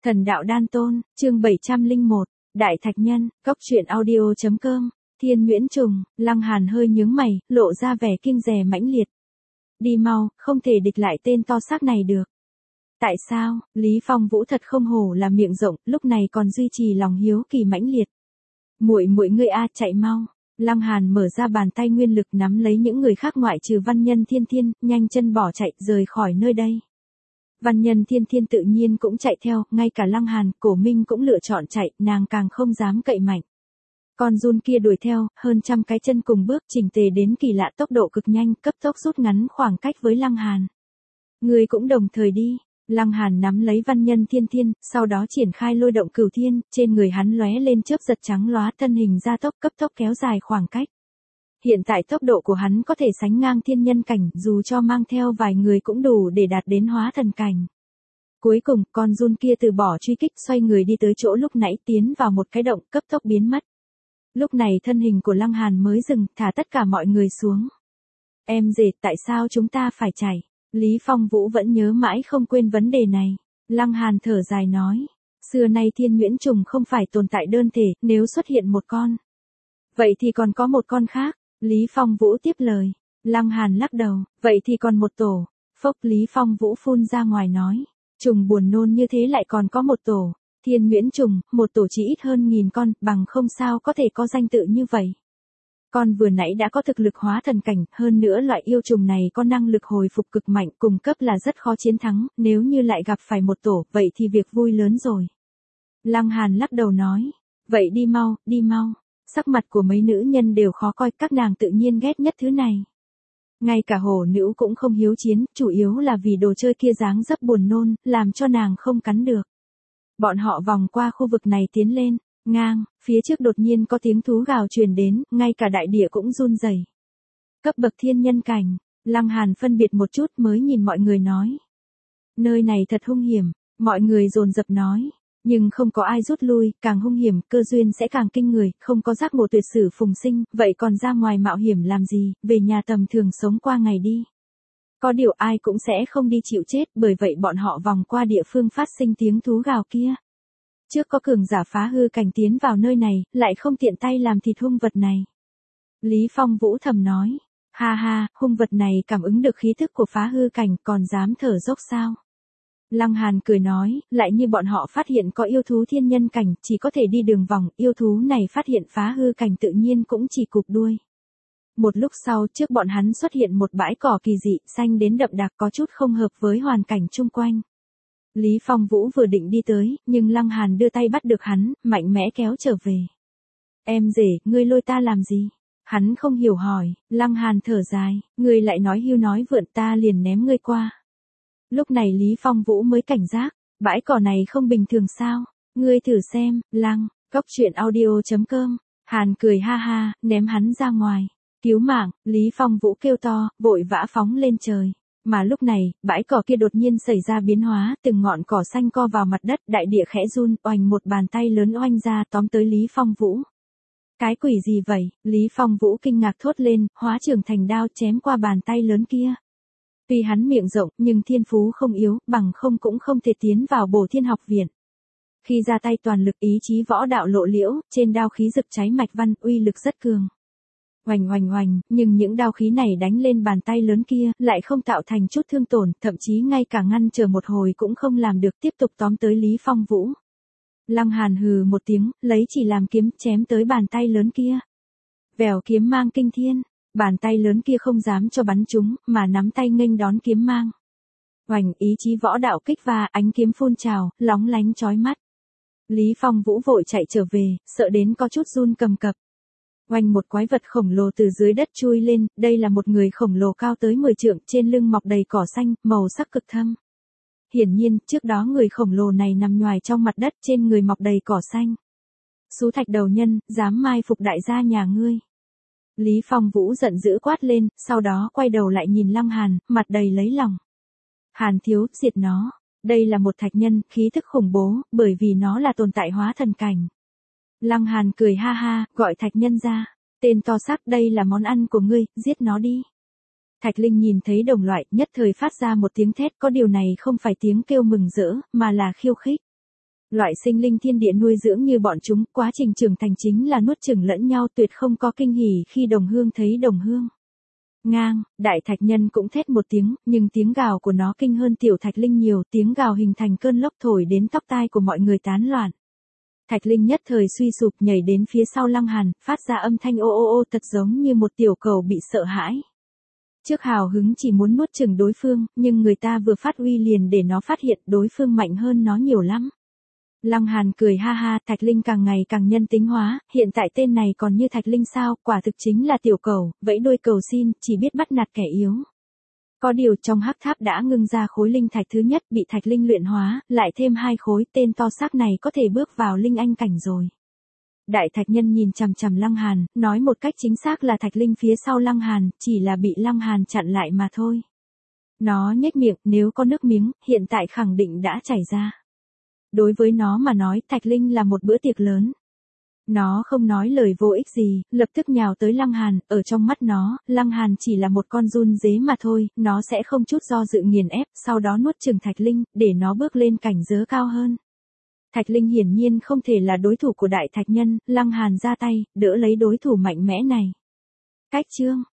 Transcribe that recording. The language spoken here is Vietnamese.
Thần đạo đan tôn, chương 701, Đại Thạch Nhân, Cốc truyện audio.com, Thiên Nguyễn Trùng, Lăng Hàn hơi nhướng mày, lộ ra vẻ kinh dè mãnh liệt. Đi mau, không thể địch lại tên to xác này được. Tại sao? Lý Phong Vũ thật không hổ là miệng rộng, lúc này còn duy trì lòng hiếu kỳ mãnh liệt. Muội ngươi a, chạy mau. Lăng Hàn mở ra bàn tay nguyên lực nắm lấy những người khác ngoại trừ Văn Nhân Thiên Thiên, nhanh chân bỏ chạy, rời khỏi nơi đây. Văn Nhân Thiên Thiên tự nhiên cũng chạy theo, ngay cả Lăng Hàn, Cổ Minh cũng lựa chọn chạy, nàng càng không dám cậy mạnh. Con giun kia đuổi theo, hơn trăm cái chân cùng bước chỉnh tề đến kỳ lạ, tốc độ cực nhanh, cấp tốc rút ngắn khoảng cách với Lăng Hàn. Người cũng đồng thời đi. Lăng Hàn nắm lấy Văn Nhân Thiên Thiên, sau đó triển khai lôi động cửu thiên, trên người hắn lóe lên chớp giật trắng lóa, thân hình gia tốc cấp tốc kéo dài khoảng cách. Hiện tại tốc độ của hắn có thể sánh ngang thiên nhân cảnh, dù cho mang theo vài người cũng đủ để đạt đến hóa thần cảnh. Cuối cùng, con giun kia từ bỏ truy kích, xoay người đi tới chỗ lúc nãy, tiến vào một cái động, cấp tốc biến mất. Lúc này thân hình của Lăng Hàn mới dừng, thả tất cả mọi người xuống. Em rể, tại sao chúng ta phải chạy? Lý Phong Vũ vẫn nhớ mãi không quên vấn đề này. Lăng Hàn thở dài nói, xưa nay Thiên Nguyễn Trùng không phải tồn tại đơn thể, nếu xuất hiện một con. Vậy thì còn có một con khác. Lý Phong Vũ tiếp lời. Lăng Hàn lắc đầu, vậy thì còn một tổ. Phốc, Lý Phong Vũ phun ra ngoài nói, trùng buồn nôn như thế lại còn có một tổ. Thiên Nguyễn Trùng, một tổ chỉ ít hơn 1000 con, bằng không sao có thể có danh tự như vậy. Con vừa nãy đã có thực lực hóa thần cảnh, hơn nữa loại yêu trùng này có năng lực hồi phục cực mạnh, cùng cấp là rất khó chiến thắng, nếu như lại gặp phải một tổ, vậy thì việc vui lớn rồi. Lăng Hàn lắc đầu nói, vậy đi mau, đi mau. Sắc mặt của mấy nữ nhân đều khó coi, các nàng tự nhiên ghét nhất thứ này. Ngay cả hổ nữ cũng không hiếu chiến, chủ yếu là vì đồ chơi kia dáng dấp buồn nôn, làm cho nàng không cắn được. Bọn họ vòng qua khu vực này tiến lên, ngang, phía trước đột nhiên có tiếng thú gào truyền đến, ngay cả đại địa cũng run rẩy. Cấp bậc thiên nhân cảnh, Lăng Hàn phân biệt một chút mới nhìn mọi người nói. Nơi này thật hung hiểm, mọi người dồn dập nói. Nhưng không có ai rút lui, càng hung hiểm, cơ duyên sẽ càng kinh người, không có giác ngộ tuyệt sử phùng sinh, vậy còn ra ngoài mạo hiểm làm gì, về nhà tầm thường sống qua ngày đi. Có điều ai cũng sẽ không đi chịu chết, bởi vậy bọn họ vòng qua địa phương phát sinh tiếng thú gào kia. Trước có cường giả phá hư cảnh tiến vào nơi này, lại không tiện tay làm thịt hung vật này. Lý Phong Vũ thầm nói, ha ha, hung vật này cảm ứng được khí thức của phá hư cảnh, còn dám thở dốc sao? Lăng Hàn cười nói, lại như bọn họ phát hiện có yêu thú thiên nhân cảnh, chỉ có thể đi đường vòng, yêu thú này phát hiện phá hư cảnh tự nhiên cũng chỉ cụp đuôi. Một lúc sau, trước bọn hắn xuất hiện một bãi cỏ kỳ dị, xanh đến đậm đặc, có chút không hợp với hoàn cảnh chung quanh. Lý Phong Vũ vừa định đi tới, nhưng Lăng Hàn đưa tay bắt được hắn, mạnh mẽ kéo trở về. Em rể, ngươi lôi ta làm gì? Hắn không hiểu hỏi, Lăng Hàn thở dài, ngươi lại nói hưu nói vượn, ta liền ném ngươi qua. Lúc này Lý Phong Vũ mới cảnh giác, bãi cỏ này không bình thường sao? Ngươi thử xem, Lăng, Cốc truyện audio.com. Hàn cười ha ha, ném hắn ra ngoài. Cứu mạng, Lý Phong Vũ kêu to, vội vã phóng lên trời. Mà lúc này, bãi cỏ kia đột nhiên xảy ra biến hóa, từng ngọn cỏ xanh co vào mặt đất, đại địa khẽ run, oành một bàn tay lớn oanh ra tóm tới Lý Phong Vũ. Cái quỷ gì vậy? Lý Phong Vũ kinh ngạc thốt lên, hóa trưởng thành đao chém qua bàn tay lớn kia. Tuy hắn miệng rộng, nhưng thiên phú không yếu, bằng không cũng không thể tiến vào Bổ Thiên học viện. Khi ra tay toàn lực, ý chí võ đạo lộ liễu, trên đao khí rực cháy mạch văn, uy lực rất cường. Oành oành oành, nhưng những đao khí này đánh lên bàn tay lớn kia, lại không tạo thành chút thương tổn, thậm chí ngay cả ngăn trở một hồi cũng không làm được, tiếp tục tóm tới Lý Phong Vũ. Lăng Hàn hừ một tiếng, lấy chỉ làm kiếm, chém tới bàn tay lớn kia. Vèo, kiếm mang kinh thiên. Bàn tay lớn kia không dám cho bắn trúng, mà nắm tay nghênh đón kiếm mang. Oành, ý chí võ đạo kích va, ánh kiếm phun trào, lóng lánh chói mắt. Lý Phong Vũ vội chạy trở về, sợ đến có chút run cầm cập. Oanh, một quái vật khổng lồ từ dưới đất chui lên, đây là một người khổng lồ cao tới 10 trượng, trên lưng mọc đầy cỏ xanh, màu sắc cực thâm. Hiển nhiên, trước đó người khổng lồ này nằm nhoài trong mặt đất, trên người mọc đầy cỏ xanh. Sú thạch đầu nhân, dám mai phục đại gia nhà ngươi. Lý Phong Vũ giận dữ quát lên, sau đó quay đầu lại nhìn Lăng Hàn, mặt đầy lấy lòng. Hàn thiếu, diệt nó. Đây là một thạch nhân, khí thức khủng bố, bởi vì nó là tồn tại hóa thần cảnh. Lăng Hàn cười ha ha, gọi thạch nhân ra. Tên to xác, đây là món ăn của ngươi, giết nó đi. Thạch Linh nhìn thấy đồng loại, nhất thời phát ra một tiếng thét, có điều này không phải tiếng kêu mừng rỡ, mà là khiêu khích. Loại sinh linh thiên địa nuôi dưỡng như bọn chúng, quá trình trưởng thành chính là nuốt chửng lẫn nhau, tuyệt không có kinh hỉ khi đồng hương thấy đồng hương. Ngang, đại thạch nhân cũng thét một tiếng, nhưng tiếng gào của nó kinh hơn tiểu thạch linh nhiều, tiếng gào hình thành cơn lốc thổi đến tóc tai của mọi người tán loạn. Thạch linh nhất thời suy sụp nhảy đến phía sau Lăng Hàn, phát ra âm thanh ô ô ô thật giống như một tiểu cầu bị sợ hãi. Trước hào hứng chỉ muốn nuốt chửng đối phương, nhưng người ta vừa phát uy liền để nó phát hiện đối phương mạnh hơn nó nhiều lắm. Lăng Hàn cười ha ha, Thạch Linh càng ngày càng nhân tính hóa, hiện tại tên này còn như Thạch Linh sao, quả thực chính là tiểu cầu, vẫy đuôi cầu xin, chỉ biết bắt nạt kẻ yếu. Có điều trong hắc tháp đã ngưng ra khối linh thạch thứ nhất bị Thạch Linh luyện hóa, lại thêm 2 khối, tên to xác này có thể bước vào linh anh cảnh rồi. Đại thạch nhân nhìn chằm chằm Lăng Hàn, nói một cách chính xác là Thạch Linh phía sau Lăng Hàn, chỉ là bị Lăng Hàn chặn lại mà thôi. Nó nhếch miệng, nếu có nước miếng, hiện tại khẳng định đã chảy ra. Đối với nó mà nói, Thạch Linh là một bữa tiệc lớn. Nó không nói lời vô ích gì, lập tức nhào tới Lăng Hàn, ở trong mắt nó, Lăng Hàn chỉ là một con giun dế mà thôi, nó sẽ không chút do dự nghiền ép, sau đó nuốt chửng Thạch Linh, để nó bước lên cảnh giới cao hơn. Thạch Linh hiển nhiên không thể là đối thủ của đại thạch nhân, Lăng Hàn ra tay, đỡ lấy đối thủ mạnh mẽ này. Cách chương